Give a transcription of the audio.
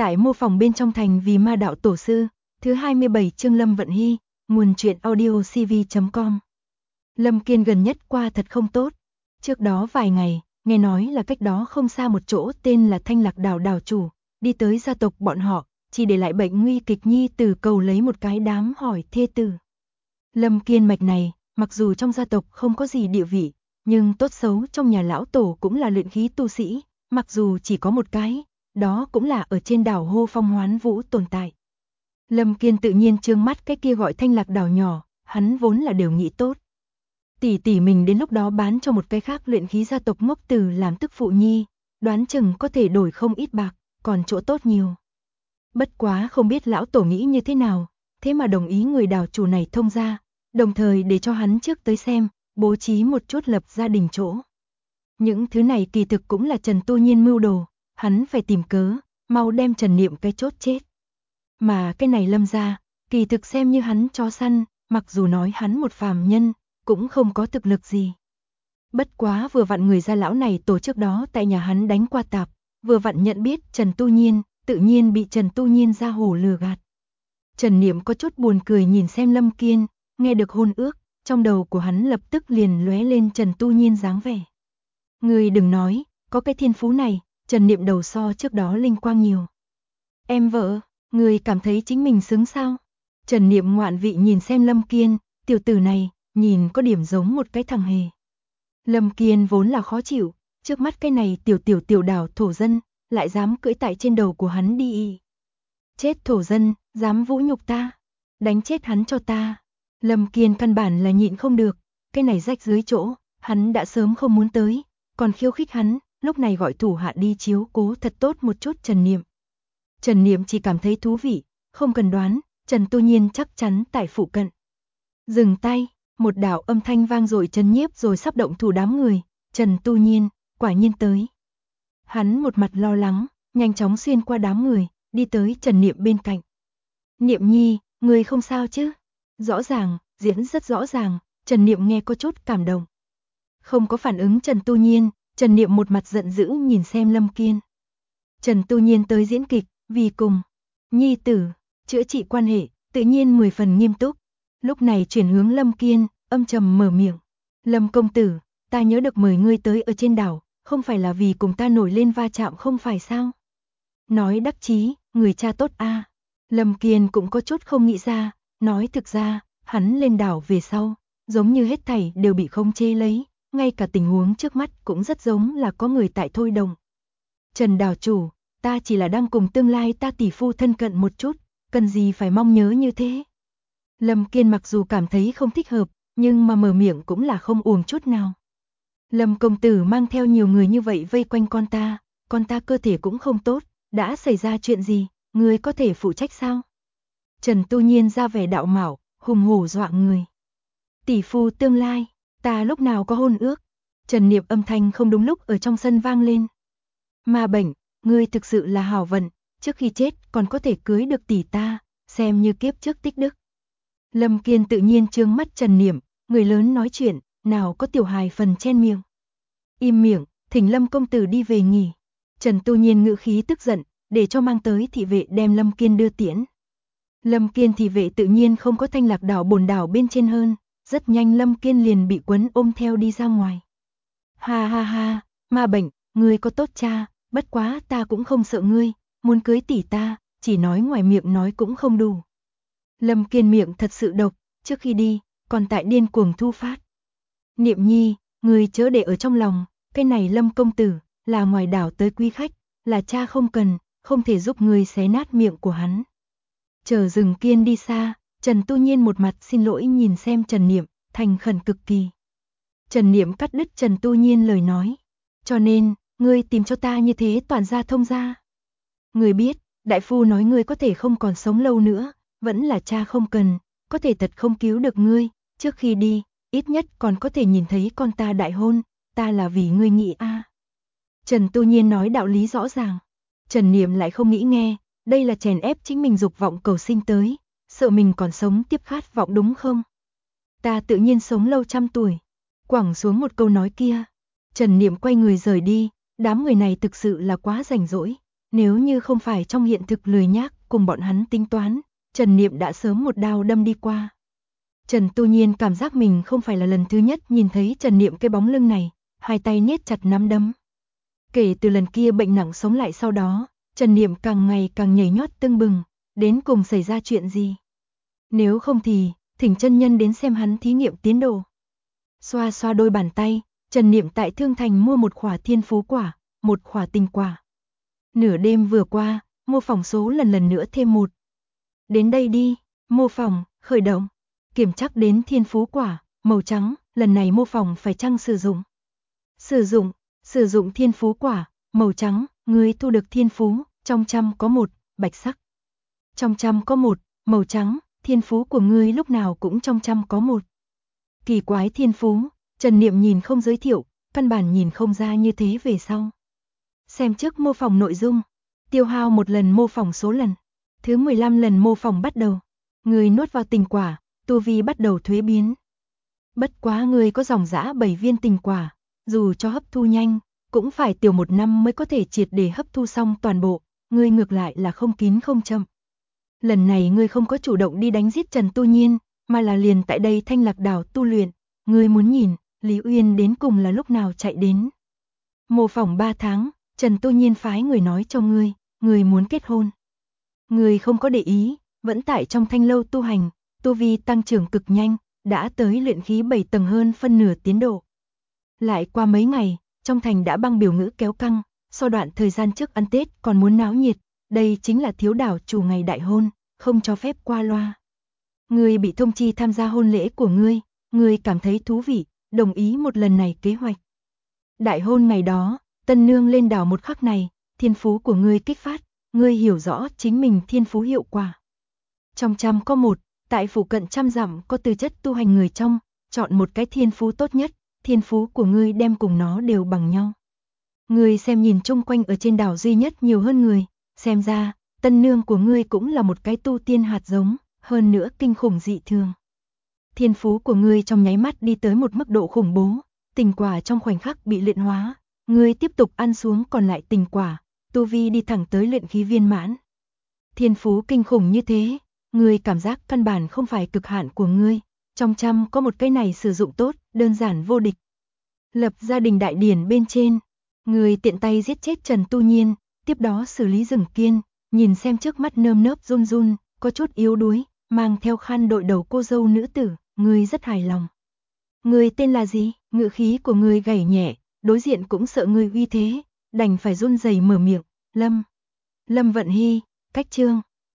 Tại mô phỏng bên trong thành vì ma đạo tổ sư, thứ 27 chương Lâm Vận Hy, nguồn truyện audio cv.com. Lâm Kiên gần nhất qua thật không tốt. Trước đó vài ngày, nghe nói là cách đó không xa một chỗ tên là Thanh Lạc Đảo đảo chủ, đi tới gia tộc bọn họ, chỉ để lại bệnh nguy kịch nhi tử cầu lấy một cái đám hỏi thê tử. Lâm Kiên mạch này, mặc dù trong gia tộc không có gì địa vị, nhưng tốt xấu trong nhà lão tổ cũng là luyện khí tu sĩ, mặc dù chỉ có một cái, đó cũng là ở trên đảo Hô Phong Hoán Vũ tồn tại. Lâm Kiên tự nhiên trương mắt cái kia gọi Thanh Lạc Đảo nhỏ, hắn vốn là đều nghĩ tốt. Tỷ mình đến lúc đó bán cho một cái khác luyện khí gia tộc ngốc từ làm tức phụ nhi, đoán chừng có thể đổi không ít bạc, còn chỗ tốt nhiều. Bất quá không biết lão tổ nghĩ như thế nào, thế mà đồng ý người đảo chủ này thông ra, đồng thời để cho hắn trước tới xem, bố trí một chút lập gia đình chỗ. Những thứ này kỳ thực cũng là Trần Tu Nhiên mưu đồ, hắn phải tìm cớ, mau đem Trần Niệm cái chốt chết. Mà cái này Lâm gia, kỳ thực xem như hắn chó săn, mặc dù nói hắn một phàm nhân, cũng không có thực lực gì. Bất quá vừa vặn người gia lão này tổ chức đó tại nhà hắn đánh qua tạp, vừa vặn nhận biết Trần Tu Nhiên, tự nhiên bị Trần Tu Nhiên ra hổ lừa gạt. Trần Niệm có chút buồn cười nhìn xem Lâm Kiên, nghe được hôn ước, trong đầu của hắn lập tức liền lóe lên Trần Tu Nhiên dáng vẻ. Người đừng nói, có cái thiên phú này, Trần Niệm đầu so trước đó linh quang nhiều. Em vợ, người cảm thấy chính mình xứng sao? Trần Niệm ngoạn vị nhìn xem Lâm Kiên, tiểu tử này, nhìn có điểm giống một cái thằng hề. Lâm Kiên vốn là khó chịu, trước mắt cái này tiểu đảo thổ dân, lại dám cưỡi tại trên đầu của hắn đi. Chết thổ dân, dám vũ nhục ta, đánh chết hắn cho ta. Lâm Kiên căn bản là nhịn không được, cái này rách dưới chỗ, hắn đã sớm không muốn tới, còn khiêu khích hắn, lúc này gọi thủ hạ đi chiếu cố thật tốt một chút Trần Niệm. Trần Niệm chỉ cảm thấy thú vị, không cần đoán, Trần Tu Nhiên chắc chắn tại phụ cận. Dừng tay, một đạo âm thanh vang dội chấn nhiếp rồi sắp động thủ đám người, Trần Tu Nhiên, quả nhiên tới. Hắn một mặt lo lắng, nhanh chóng xuyên qua đám người, đi tới Trần Niệm bên cạnh. Niệm nhi, người không sao chứ? Rõ ràng, diễn rất rõ ràng, Trần Niệm nghe có chút cảm động. Không có phản ứng Trần Tu Nhiên, Trần Niệm một mặt giận dữ nhìn xem Lâm Kiên. Trần Tu Nhiên tới diễn kịch, vì cùng nhi tử chữa trị quan hệ, tự nhiên 10 phần nghiêm túc. Lúc này chuyển hướng Lâm Kiên, âm trầm mở miệng. Lâm công tử, ta nhớ được mời ngươi tới ở trên đảo, không phải là vì cùng ta nổi lên va chạm không phải sao? Nói đắc chí, người cha tốt a. Lâm Kiên cũng có chút không nghĩ ra, nói thực ra, hắn lên đảo về sau, giống như hết thảy đều bị khống chế lấy, ngay cả tình huống trước mắt cũng rất giống là có người tại thôi động. Trần đảo chủ, ta chỉ là đang cùng tương lai ta tỷ phu thân cận một chút, cần gì phải mong nhớ như thế. Lâm Kiên mặc dù cảm thấy không thích hợp, nhưng mà mở miệng cũng là không uổng chút nào. Lâm công tử mang theo nhiều người như vậy vây quanh con ta cơ thể cũng không tốt, đã xảy ra chuyện gì, người có thể phụ trách sao? Trần Tu Nhiên ra vẻ đạo mạo, hùng hổ dọa người. Tỷ phu tương lai, ta lúc nào có hôn ước? Trần Niệm âm thanh không đúng lúc ở trong sân vang lên. Ma bệnh, ngươi thực sự là hảo vận, trước khi chết còn có thể cưới được tỷ ta, xem như kiếp trước tích đức. Lâm Kiên tự nhiên trương mắt Trần Niệm, người lớn nói chuyện, nào có tiểu hài phần chen miệng. Im miệng, thỉnh Lâm công tử đi về nghỉ. Trần Tu Nhiên ngữ khí tức giận, để cho mang tới thị vệ đem Lâm Kiên đưa tiễn. Lâm Kiên thị vệ tự nhiên không có Thanh Lạc Đảo bồn đảo bên trên hơn, rất nhanh Lâm Kiên liền bị quấn ôm theo đi ra ngoài. Ha ha ha, ma bệnh, ngươi có tốt cha, bất quá ta cũng không sợ ngươi, muốn cưới tỷ ta, chỉ nói ngoài miệng nói cũng không đủ. Lâm Kiên miệng thật sự độc, trước khi đi, còn tại điên cuồng thu phát. Niệm nhi, ngươi chớ để ở trong lòng, cái này Lâm công tử, là ngoài đảo tới quý khách, là cha không cần, không thể giúp ngươi xé nát miệng của hắn. Chờ rừng Kiên đi xa, Trần Tu Nhiên một mặt xin lỗi nhìn xem Trần Niệm, thành khẩn cực kỳ. Trần Niệm cắt đứt Trần Tu Nhiên lời nói. Cho nên, ngươi tìm cho ta như thế toàn gia thông gia. Ngươi biết, đại phu nói ngươi có thể không còn sống lâu nữa, vẫn là cha không cần, có thể thật không cứu được ngươi, trước khi đi, ít nhất còn có thể nhìn thấy con ta đại hôn, ta là vì ngươi nghĩ a. Trần Tu Nhiên nói đạo lý rõ ràng. Trần Niệm lại không nghĩ nghe, đây là chèn ép chính mình dục vọng cầu sinh tới, sợ mình còn sống tiếp khát vọng đúng không? Ta tự nhiên sống lâu trăm tuổi. Quẳng xuống một câu nói kia, Trần Niệm quay người rời đi, đám người này thực sự là quá rảnh rỗi, Nếu như không phải trong hiện thực lười nhác cùng bọn hắn tính toán, Trần Niệm đã sớm một đao đâm đi qua. Trần Tu Nhiên cảm giác mình không phải là lần thứ nhất nhìn thấy Trần Niệm cái bóng lưng này, hai tay niết chặt nắm đấm. Kể từ lần kia bệnh nặng sống lại sau đó, Trần Niệm càng ngày càng nhảy nhót tưng bừng, đến cùng xảy ra chuyện gì? Nếu không thì, thỉnh chân nhân đến xem hắn thí nghiệm tiến độ. Xoa xoa đôi bàn tay, Trần Niệm tại Thương Thành mua một khỏa thiên phú quả, một khỏa tình quả. Nửa đêm vừa qua, mô phỏng số lần nữa thêm một. Đến đây đi, mô phỏng, khởi động. Kiểm chắc đến thiên phú quả, màu trắng, lần này mô phỏng phải chăng sử dụng. Sử dụng thiên phú quả, màu trắng, ngươi thu được thiên phú, trong trăm có một, bạch sắc. Trong trăm có một, màu trắng, thiên phú của ngươi lúc nào cũng trong trăm có một. Kỳ quái thiên phú, Trần Niệm nhìn không giới thiệu, căn bản nhìn không ra như thế về sau. Xem trước mô phỏng nội dung, tiêu hao một lần mô phỏng số lần. Thứ 15 lần mô phỏng bắt đầu. Người nuốt vào tình quả, tu vi bắt đầu thuế biến. Bất quá người có dòng dã 7 viên tình quả, dù cho hấp thu nhanh, cũng phải tiểu 1 năm mới có thể triệt để hấp thu xong toàn bộ, ngươi ngược lại là không kín không chậm. Lần này ngươi không có chủ động đi đánh giết Trần Tu Nhiên, mà là liền tại đây Thanh Lạc Đảo tu luyện, ngươi muốn nhìn, Lý Uyên đến cùng là lúc nào chạy đến. Mô phỏng 3 tháng, Trần Tu Nhiên phái người nói cho ngươi muốn kết hôn. Ngươi không có để ý, vẫn tại trong thanh lâu tu hành, tu vi tăng trưởng cực nhanh, đã tới luyện khí 7 tầng hơn phân nửa tiến độ. Lại qua mấy ngày, trong thành đã băng biểu ngữ kéo căng, so đoạn thời gian trước ăn Tết còn muốn náo nhiệt, đây chính là thiếu đảo chủ ngày đại hôn, không cho phép qua loa. Ngươi bị thông chi tham gia hôn lễ của ngươi cảm thấy thú vị, đồng ý một lần này kế hoạch. Đại hôn ngày đó, tân nương lên đảo một khắc này, thiên phú của ngươi kích phát, ngươi hiểu rõ chính mình thiên phú hiệu quả. Trong trăm có một, tại phủ cận trăm dặm có tư chất tu hành người trong, chọn một cái thiên phú tốt nhất, thiên phú của ngươi đem cùng nó đều bằng nhau. Ngươi xem nhìn chung quanh ở trên đảo duy nhất nhiều hơn người, xem ra, tân nương của ngươi cũng là một cái tu tiên hạt giống, hơn nữa kinh khủng dị thường. Thiên phú của ngươi trong nháy mắt đi tới một mức độ khủng bố, tình quả trong khoảnh khắc bị luyện hóa, ngươi tiếp tục ăn xuống còn lại tình quả, tu vi đi thẳng tới luyện khí viên mãn. Thiên phú kinh khủng như thế, ngươi cảm giác căn bản không phải cực hạn của ngươi, trong trăm có một cái này sử dụng tốt, đơn giản vô địch. Lập gia đình đại điển bên trên, ngươi tiện tay giết chết Trần Tu Nhiên, tiếp đó xử lý Rừng Kiên, nhìn xem trước mắt nơm nớp run run, có chút yếu đuối, mang theo khăn đội đầu cô dâu nữ tử, ngươi rất hài lòng. Ngươi tên là gì? Ngữ khí của ngươi gảy nhẹ, đối diện cũng sợ ngươi uy thế, đành phải run rẩy mở miệng, Lâm Vận Hy, cách chương